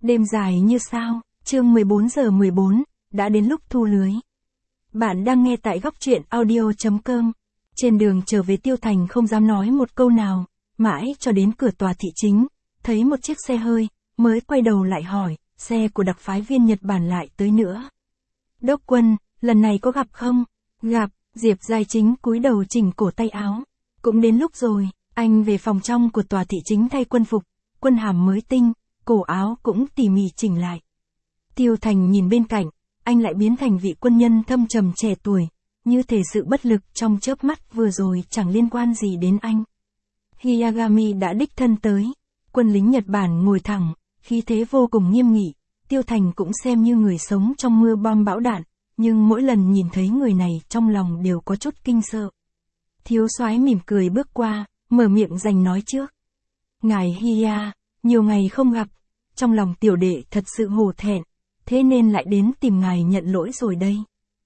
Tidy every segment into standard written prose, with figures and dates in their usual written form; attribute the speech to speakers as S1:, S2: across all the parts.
S1: Đêm dài như sao, chương 14:14, đã đến lúc thu lưới. Bạn đang nghe tại góc truyện audio.com. Trên đường trở về Tiêu Thành không dám nói một câu nào, mãi cho đến cửa tòa thị chính, thấy một chiếc xe hơi, mới quay đầu lại hỏi, xe của đặc phái viên Nhật Bản lại tới nữa. Đốc quân, lần này có gặp không? Gặp, Diệp Giai Chính cúi đầu chỉnh cổ tay áo. Cũng đến lúc rồi, anh về phòng trong của tòa thị chính thay quân phục, quân hàm mới tinh, cổ áo cũng tỉ mỉ chỉnh lại. Tiêu Thành nhìn bên cạnh, anh lại biến thành vị quân nhân thâm trầm trẻ tuổi, như thể sự bất lực trong chớp mắt vừa rồi chẳng liên quan gì đến anh. Hiyagami đã đích thân tới, quân lính Nhật Bản ngồi thẳng, khí thế vô cùng nghiêm nghị, Tiêu Thành cũng xem như người sống trong mưa bom bão đạn, nhưng mỗi lần nhìn thấy người này trong lòng đều có chút kinh sợ. Thiếu soái mỉm cười bước qua, mở miệng giành nói trước. Ngài Hiya, nhiều ngày không gặp, trong lòng tiểu đệ thật sự hổ thẹn, thế nên lại đến tìm ngài nhận lỗi rồi đây.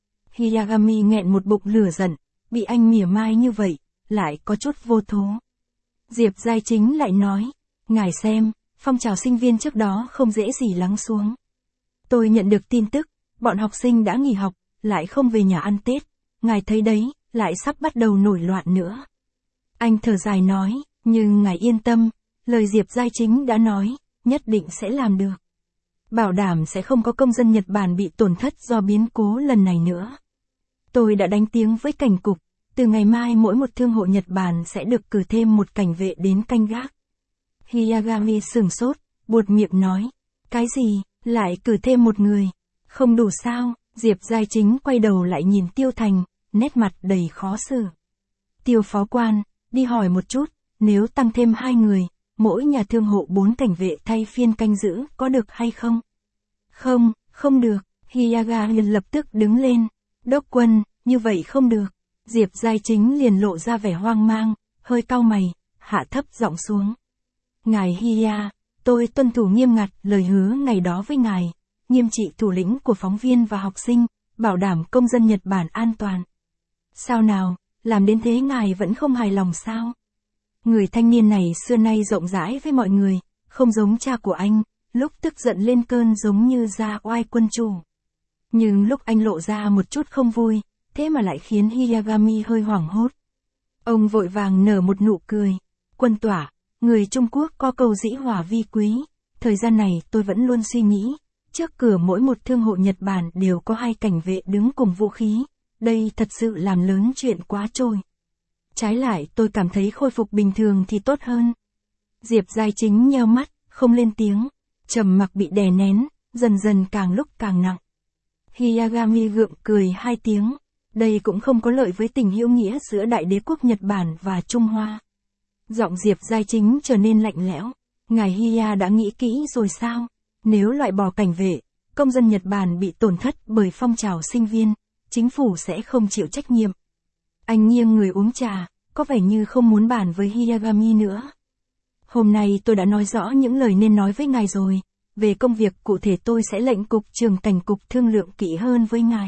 S1: Hiyagami nghẹn một bụng lửa giận, bị anh mỉa mai như vậy, lại có chút vô thố. Diệp Giai Chính lại nói, ngài xem, phong trào sinh viên trước đó không dễ gì lắng xuống. Tôi nhận được tin tức, bọn học sinh đã nghỉ học, lại không về nhà ăn Tết, ngài thấy đấy, lại sắp bắt đầu nổi loạn nữa. Anh thở dài nói, nhưng ngài yên tâm, lời Diệp Giai Chính đã nói, nhất định sẽ làm được. Bảo đảm sẽ không có công dân Nhật Bản bị tổn thất do biến cố lần này nữa. Tôi đã đánh tiếng với cảnh cục, từ ngày mai mỗi một thương hộ Nhật Bản sẽ được cử thêm một cảnh vệ đến canh gác. Hiyagami sửng sốt, buột miệng nói, cái gì, lại cử thêm một người, không đủ sao? Diệp Giai Chính quay đầu lại nhìn Tiêu Thành, nét mặt đầy khó xử. Tiêu phó quan, đi hỏi một chút, nếu tăng thêm 2 người, mỗi nhà thương hộ 4 cảnh vệ thay phiên canh giữ có được hay không? Không, không được, Hiyagami lập tức đứng lên. Đốc quân, như vậy không được. Diệp Giai Chính liền lộ ra vẻ hoang mang, hơi cau mày, hạ thấp giọng xuống. Ngài Hiya, tôi tuân thủ nghiêm ngặt lời hứa ngày đó với ngài, nghiêm trị thủ lĩnh của phóng viên và học sinh, bảo đảm công dân Nhật Bản an toàn. Sao nào, làm đến thế ngài vẫn không hài lòng sao? Người thanh niên này xưa nay rộng rãi với mọi người, không giống cha của anh, lúc tức giận lên cơn giống như ra oai quân chủ. Nhưng lúc anh lộ ra một chút không vui, thế mà lại khiến Hiyagami hơi hoảng hốt. Ông vội vàng nở một nụ cười. Quân tỏa, người Trung Quốc có câu dĩ hòa vi quý, thời gian này tôi vẫn luôn suy nghĩ, trước cửa mỗi một thương hộ Nhật Bản đều có 2 cảnh vệ đứng cùng vũ khí, đây thật sự làm lớn chuyện quá trôi. Trái lại tôi cảm thấy khôi phục bình thường thì tốt hơn. Diệp Giai Chính nheo mắt, không lên tiếng, trầm mặc bị đè nén, dần dần càng lúc càng nặng. Hiyagami gượng cười 2 tiếng, đây cũng không có lợi với tình hữu nghĩa giữa Đại Đế quốc Nhật Bản và Trung Hoa. Giọng Diệp Giai Chính trở nên lạnh lẽo, ngài Hiya đã nghĩ kỹ rồi sao? Nếu loại bỏ cảnh vệ, công dân Nhật Bản bị tổn thất bởi phong trào sinh viên, chính phủ sẽ không chịu trách nhiệm. Anh nghiêng người uống trà, có vẻ như không muốn bàn với Hiyagami nữa. Hôm nay tôi đã nói rõ những lời nên nói với ngài rồi, về công việc cụ thể tôi sẽ lệnh cục trưởng cảnh cục thương lượng kỹ hơn với ngài.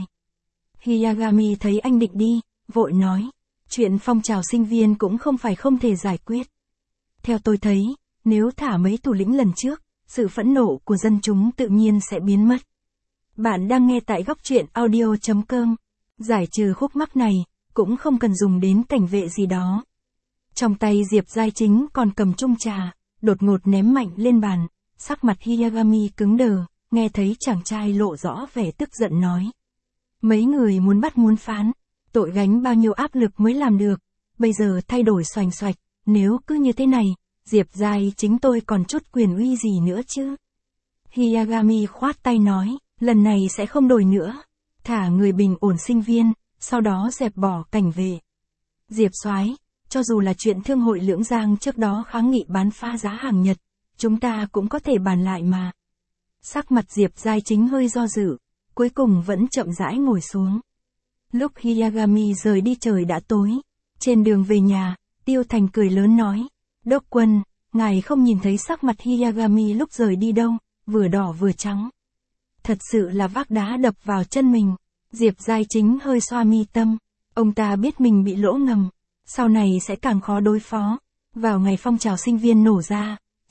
S1: Hiyagami thấy anh định đi, vội nói, chuyện phong trào sinh viên cũng không phải không thể giải quyết. Theo tôi thấy, nếu thả mấy thủ lĩnh lần trước, sự phẫn nộ của dân chúng tự nhiên sẽ biến mất. Bạn đang nghe tại góc truyện audio.com. Giải trừ khúc mắc này, cũng không cần dùng đến cảnh vệ gì đó. Trong tay Diệp Giai Chính còn cầm chung trà, đột ngột ném mạnh lên bàn, sắc mặt Hiyagami cứng đờ, nghe thấy chàng trai lộ rõ vẻ tức giận nói. Mấy người muốn bắt muốn phán, tội gánh bao nhiêu áp lực mới làm được, bây giờ thay đổi xoành xoạch, nếu cứ như thế này, Diệp Giai Chính tôi còn chút quyền uy gì nữa chứ? Hiyagami khoát tay nói, lần này sẽ không đổi nữa, thả người bình ổn sinh viên, sau đó dẹp bỏ cảnh vệ. Diệp soái, cho dù là chuyện thương hội Lưỡng Giang trước đó kháng nghị bán phá giá hàng Nhật, chúng ta cũng có thể bàn lại mà. Sắc mặt Diệp Giai Chính hơi do dự, cuối cùng vẫn chậm rãi ngồi xuống. Lúc Hiyagami rời đi trời đã tối, trên đường về nhà, Tiêu Thành cười lớn nói, Đốc quân, ngài không nhìn thấy sắc mặt Hiyagami lúc rời đi đâu, vừa đỏ vừa trắng. Thật sự là vác đá đập vào chân mình. Diệp Giai Chính hơi xoa mi tâm, ông ta biết mình bị lỗ ngầm, sau này sẽ càng khó đối phó. Vào ngày phong trào sinh viên nổ ra,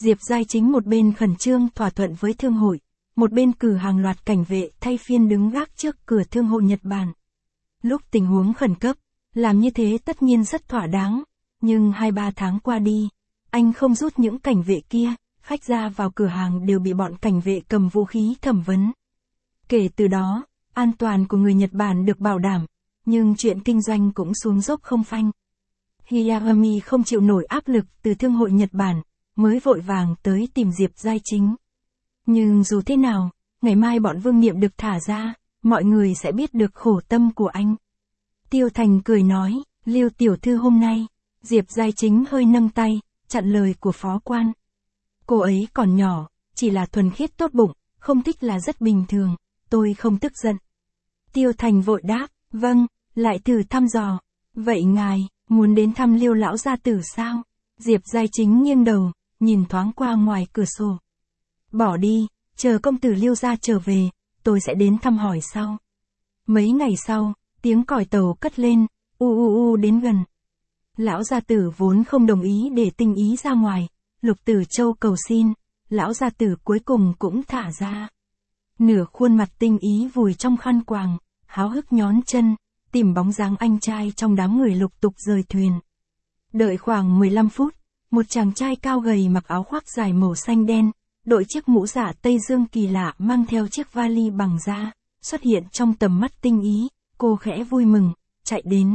S1: Diệp Giai Chính một bên khẩn trương thỏa thuận với thương hội, một bên cử hàng loạt cảnh vệ thay phiên đứng gác trước cửa thương hội Nhật Bản. Lúc tình huống khẩn cấp, làm như thế tất nhiên rất thỏa đáng, nhưng 2-3 tháng qua đi, anh không rút những cảnh vệ kia, khách ra vào cửa hàng đều bị bọn cảnh vệ cầm vũ khí thẩm vấn. Kể từ đó, an toàn của người Nhật Bản được bảo đảm, nhưng chuyện kinh doanh cũng xuống dốc không phanh. Hiyagami không chịu nổi áp lực từ thương hội Nhật Bản, mới vội vàng tới tìm Diệp Giai Chính. Nhưng dù thế nào, ngày mai bọn Vương Niệm được thả ra, mọi người sẽ biết được khổ tâm của anh. Tiêu Thành cười nói, Lưu tiểu thư hôm nay, Diệp Giai Chính hơi nâng tay, chặn lời của phó quan. Cô ấy còn nhỏ, chỉ là thuần khiết tốt bụng, không thích là rất bình thường, tôi không tức giận. Tiêu Thành vội đáp, vâng, lại thử thăm dò. Vậy ngài, muốn đến thăm Liêu lão gia tử sao? Diệp Giai Chính nghiêng đầu, nhìn thoáng qua ngoài cửa sổ. Bỏ đi, chờ công tử Liêu gia trở về, tôi sẽ đến thăm hỏi sau. Mấy ngày sau, tiếng còi tàu cất lên, đến gần. Lão gia tử vốn không đồng ý để Tinh Ý ra ngoài, Lục Tử Châu cầu xin, lão gia tử cuối cùng cũng thả ra. Nửa khuôn mặt Tinh Ý vùi trong khăn quàng, háo hức nhón chân, tìm bóng dáng anh trai trong đám người lục tục rời thuyền. Đợi khoảng 15 phút, một chàng trai cao gầy mặc áo khoác dài màu xanh đen, đội chiếc mũ giả Tây Dương kỳ lạ mang theo chiếc vali bằng da, xuất hiện trong tầm mắt Tinh Ý, cô khẽ vui mừng, chạy đến.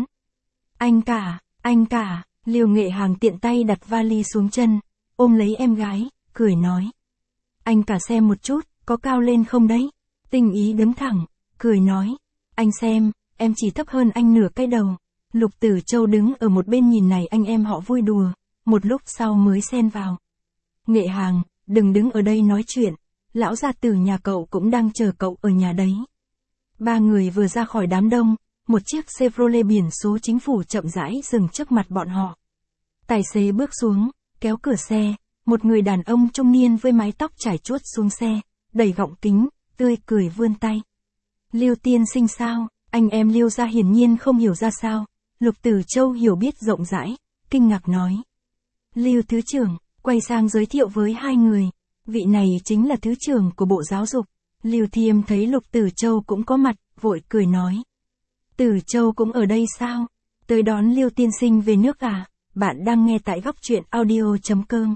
S1: Anh cả, Liêu Nghệ Hàng tiện tay đặt vali xuống chân, ôm lấy em gái, cười nói. Anh cả xem một chút, có cao lên không đấy? Tinh Ý đứng thẳng, cười nói. Anh xem, em chỉ thấp hơn anh nửa cái đầu. Lục Tử Châu đứng ở một bên nhìn này anh em họ vui đùa, một lúc sau mới xen vào. Nghệ Hàng, đừng đứng ở đây nói chuyện, lão gia tử nhà cậu cũng đang chờ cậu ở nhà đấy. Ba người vừa ra khỏi đám đông, một chiếc Chevrolet biển số chính phủ chậm rãi dừng trước mặt bọn họ. Tài xế bước xuống, kéo cửa xe, một người đàn ông trung niên với mái tóc trải chuốt xuống xe, đẩy gọng kính, tươi cười vươn tay. Liêu tiên sinh sao? Anh em Liêu gia hiển nhiên không hiểu ra sao. Lục Tử Châu hiểu biết rộng rãi, kinh ngạc nói. Liêu thứ trưởng, quay sang giới thiệu với hai người. Vị này chính là thứ trưởng của Bộ Giáo dục. Liêu Thiêm thấy Lục Tử Châu cũng có mặt, vội cười nói. Tử Châu cũng ở đây sao? Tới đón Liêu tiên sinh về nước à? Bạn đang nghe tại góc truyện audio.com.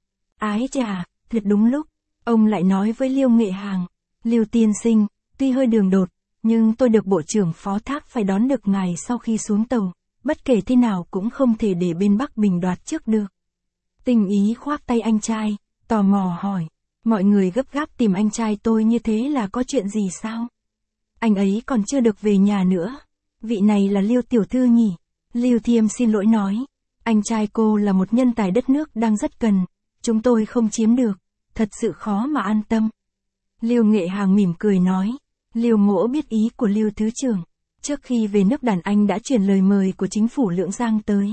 S1: Ái chà, thật đúng lúc. Ông lại nói với Liêu Nghệ Hàng. Liêu tiên sinh, tuy hơi đường đột, nhưng tôi được bộ trưởng phó thác phải đón được ngài sau khi xuống tàu, bất kể thế nào cũng không thể để bên Bắc Bình đoạt trước được. Tinh Ý khoác tay anh trai, tò mò hỏi, mọi người gấp gáp tìm anh trai tôi như thế là có chuyện gì sao? Anh ấy còn chưa được về nhà nữa. Vị này là Liêu tiểu thư nhỉ? Liêu Thiêm xin lỗi nói, anh trai cô là một nhân tài đất nước đang rất cần, chúng tôi không chiếm được, thật sự khó mà an tâm. Liêu Nghệ Hàng mỉm cười nói. Liêu Mỗ biết ý của Liêu thứ trưởng. Trước khi về nước đàn anh đã chuyển lời mời của chính phủ Lưỡng Giang tới.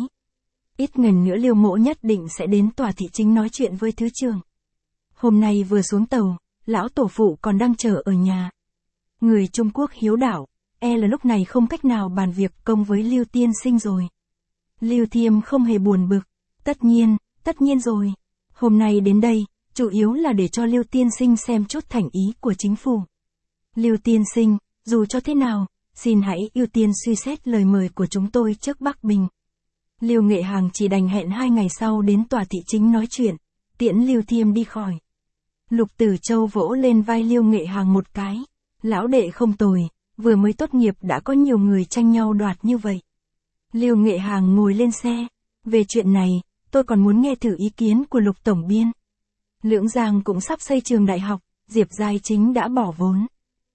S1: Ít ngày nữa Liêu Mỗ nhất định sẽ đến tòa thị chính nói chuyện với thứ trưởng. Hôm nay vừa xuống tàu, lão tổ phụ còn đang chờ ở nhà. Người Trung Quốc hiếu đạo, là lúc này không cách nào bàn việc công với Liêu tiên sinh rồi. Liêu Thiêm không hề buồn bực. Tất nhiên rồi. Hôm nay đến đây, chủ yếu là để cho Liêu tiên sinh xem chút thành ý của chính phủ. Liêu tiên sinh, dù cho thế nào, xin hãy ưu tiên suy xét lời mời của chúng tôi trước Bắc Bình. Liêu Nghệ Hàng chỉ đành hẹn 2 ngày sau đến tòa thị chính nói chuyện, tiễn Liêu Thiêm đi khỏi. Lục Tử Châu vỗ lên vai Liêu Nghệ Hàng một cái. Lão đệ không tồi, vừa mới tốt nghiệp đã có nhiều người tranh nhau đoạt như vậy. Liêu Nghệ Hàng ngồi lên xe. Về chuyện này, tôi còn muốn nghe thử ý kiến của Lục Tổng Biên. Lưỡng Giang cũng sắp xây trường đại học, Diệp Giai Chính đã bỏ vốn.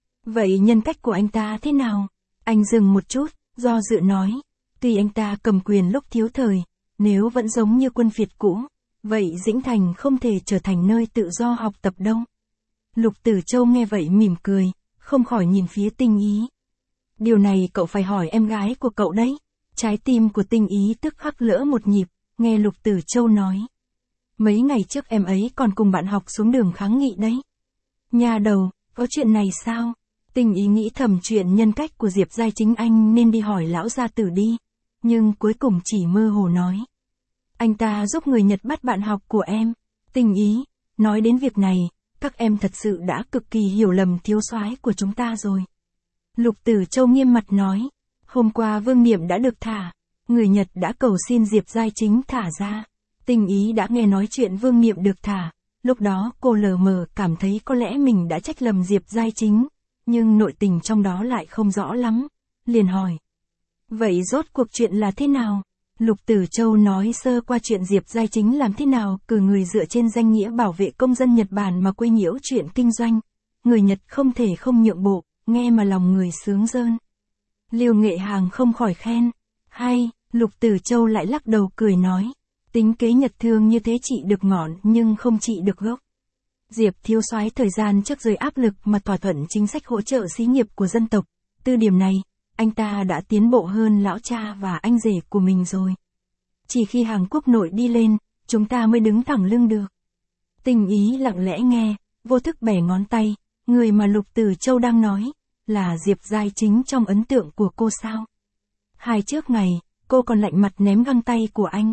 S1: Vậy nhân cách của anh ta thế nào? Anh dừng một chút, do dự nói. Tuy anh ta cầm quyền lúc thiếu thời, nếu vẫn giống như quân Việt cũ, vậy Dĩnh Thành không thể trở thành nơi tự do học tập đâu. Lục Tử Châu nghe vậy mỉm cười, không khỏi nhìn phía Tinh Ý. Điều này cậu phải hỏi em gái của cậu đấy. Trái tim của Tinh Ý tức khắc lỡ một nhịp, nghe Lục Tử Châu nói. Mấy ngày trước em ấy còn cùng bạn học xuống đường kháng nghị đấy. Nhà đầu, có chuyện này sao? Tinh Ý nghĩ thầm chuyện nhân cách của Diệp Giai Chính anh nên đi hỏi lão gia tử đi. Nhưng cuối cùng chỉ mơ hồ nói. Anh ta giúp người Nhật bắt bạn học của em. Tình ý, nói đến việc này, các em thật sự đã cực kỳ hiểu lầm thiếu soái của chúng ta rồi. Lục Tử Châu nghiêm mặt nói, hôm qua Vương Niệm đã được thả, người Nhật đã cầu xin Diệp Giai Chính thả ra. Tình ý đã nghe nói chuyện Vương Niệm được thả, lúc đó cô lờ mờ cảm thấy có lẽ mình đã trách lầm Diệp Giai Chính, nhưng nội tình trong đó lại không rõ lắm, liền hỏi. Vậy rốt cuộc chuyện là thế nào? Lục Tử Châu nói sơ qua chuyện Diệp Giai Chính làm thế nào cử người dựa trên danh nghĩa bảo vệ công dân Nhật Bản mà quấy nhiễu chuyện kinh doanh. Người Nhật không thể không nhượng bộ, nghe mà lòng người sướng rơn. Liêu Nghệ Hàng không khỏi khen. Hay, Lục Tử Châu lại lắc đầu cười nói. Tính kế Nhật thương như thế trị được ngọn nhưng không trị được gốc. Diệp thiếu soái thời gian trước dưới áp lực mà thỏa thuận chính sách hỗ trợ xí nghiệp của dân tộc. Từ điểm này, anh ta đã tiến bộ hơn lão cha và anh rể của mình rồi. Chỉ khi hàng quốc nội đi lên, chúng ta mới đứng thẳng lưng được. Tình ý lặng lẽ nghe, vô thức bẻ ngón tay, người mà Lục Tử Châu đang nói, là Diệp Giai Chính trong ấn tượng của cô sao? Hai trước ngày, cô còn lạnh mặt ném găng tay của anh.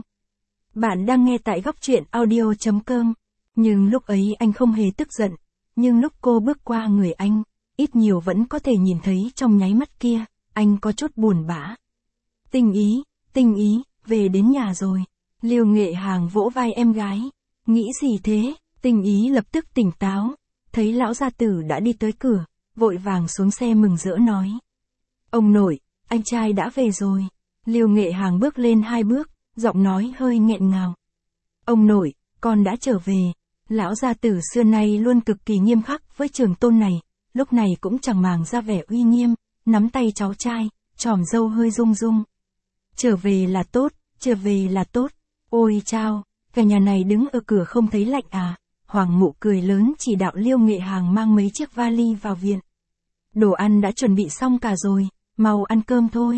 S1: Bạn đang nghe tại góc truyện audio.com, nhưng lúc ấy anh không hề tức giận, nhưng lúc cô bước qua người anh, ít nhiều vẫn có thể nhìn thấy trong nháy mắt kia, anh có chút buồn bã. Tình ý, về đến nhà rồi. Liêu Nghệ Hàng vỗ vai em gái. Nghĩ gì thế? Tình ý lập tức tỉnh táo, thấy lão gia tử đã đi tới cửa, vội vàng xuống xe mừng rỡ nói. Ông nội, anh trai đã về rồi. Liêu Nghệ Hàng bước lên 2 bước, giọng nói hơi nghẹn ngào. Ông nội, con đã trở về. Lão gia tử xưa nay luôn cực kỳ nghiêm khắc với trưởng tôn này, lúc này cũng chẳng màng ra vẻ uy nghiêm, nắm tay cháu trai, tròm râu hơi rung rung. Trở về là tốt, trở về là tốt. Ôi chao, cả nhà này đứng ở cửa không thấy lạnh à? Hoàng Mụ cười lớn chỉ đạo Liêu Nghệ Hàng mang mấy chiếc vali vào viện. Đồ ăn đã chuẩn bị xong cả rồi, mau ăn cơm thôi.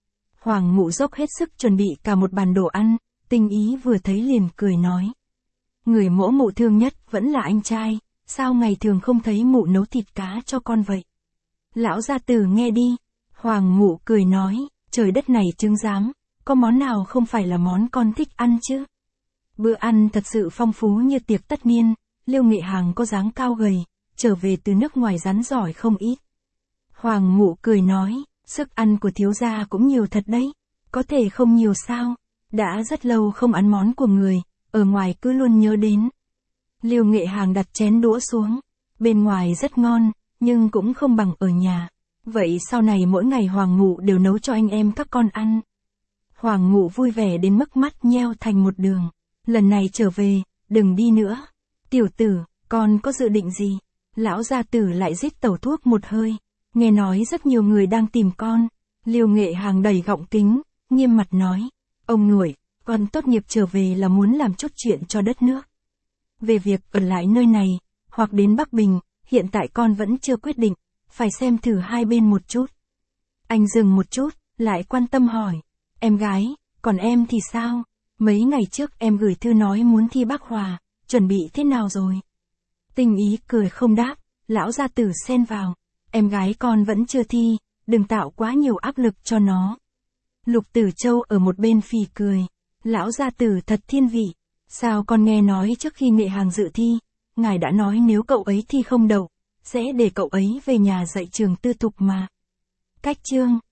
S1: Hoàng Mụ dốc hết sức chuẩn bị cả một bàn đồ ăn, Tình ý vừa thấy liền cười nói. Người mỗ mụ thương nhất vẫn là anh trai, sao ngày thường không thấy mụ nấu thịt cá cho con vậy? Lão gia tử nghe đi. Hoàng Mụ cười nói, trời đất này chứng giám, có món nào không phải là món con thích ăn chứ? Bữa ăn thật sự phong phú như tiệc tất niên, Liêu Nghệ Hàng có dáng cao gầy, trở về từ nước ngoài rắn giỏi không ít. Hoàng Mụ cười nói, sức ăn của thiếu gia cũng nhiều thật đấy, có thể không nhiều sao? Đã rất lâu không ăn món của người, ở ngoài cứ luôn nhớ đến. Liêu Nghệ Hàng đặt chén đũa xuống, bên ngoài rất ngon, nhưng cũng không bằng ở nhà. Vậy sau này mỗi ngày Hoàng Mụ đều nấu cho anh em các con ăn. Hoàng Mụ vui vẻ đến mức mắt nheo thành một đường. Lần này trở về, đừng đi nữa. Tiểu tử, con có dự định gì? Lão gia tử lại rít tẩu thuốc một hơi. Nghe nói rất nhiều người đang tìm con. Liêu Nghệ Hàng đẩy gọng kính, nghiêm mặt nói. Ông nội, con tốt nghiệp trở về là muốn làm chút chuyện cho đất nước. Về việc ở lại nơi này, hoặc đến Bắc Bình, hiện tại con vẫn chưa quyết định, phải xem thử hai bên một chút. Anh dừng một chút, lại quan tâm hỏi. Em gái, còn em thì sao? Mấy ngày trước em gửi thư nói muốn thi Bác Hòa, chuẩn bị thế nào rồi? Tình ý cười không đáp, lão gia tử xen vào. Em gái con vẫn chưa thi, đừng tạo quá nhiều áp lực cho nó. Lục Tử Châu ở một bên phì cười. Lão gia tử thật thiên vị. Sao con nghe nói trước khi Nghệ Hàng dự thi, ngài đã nói nếu cậu ấy thi không đậu, sẽ để cậu ấy về nhà dạy trường tư thục mà. Cách chương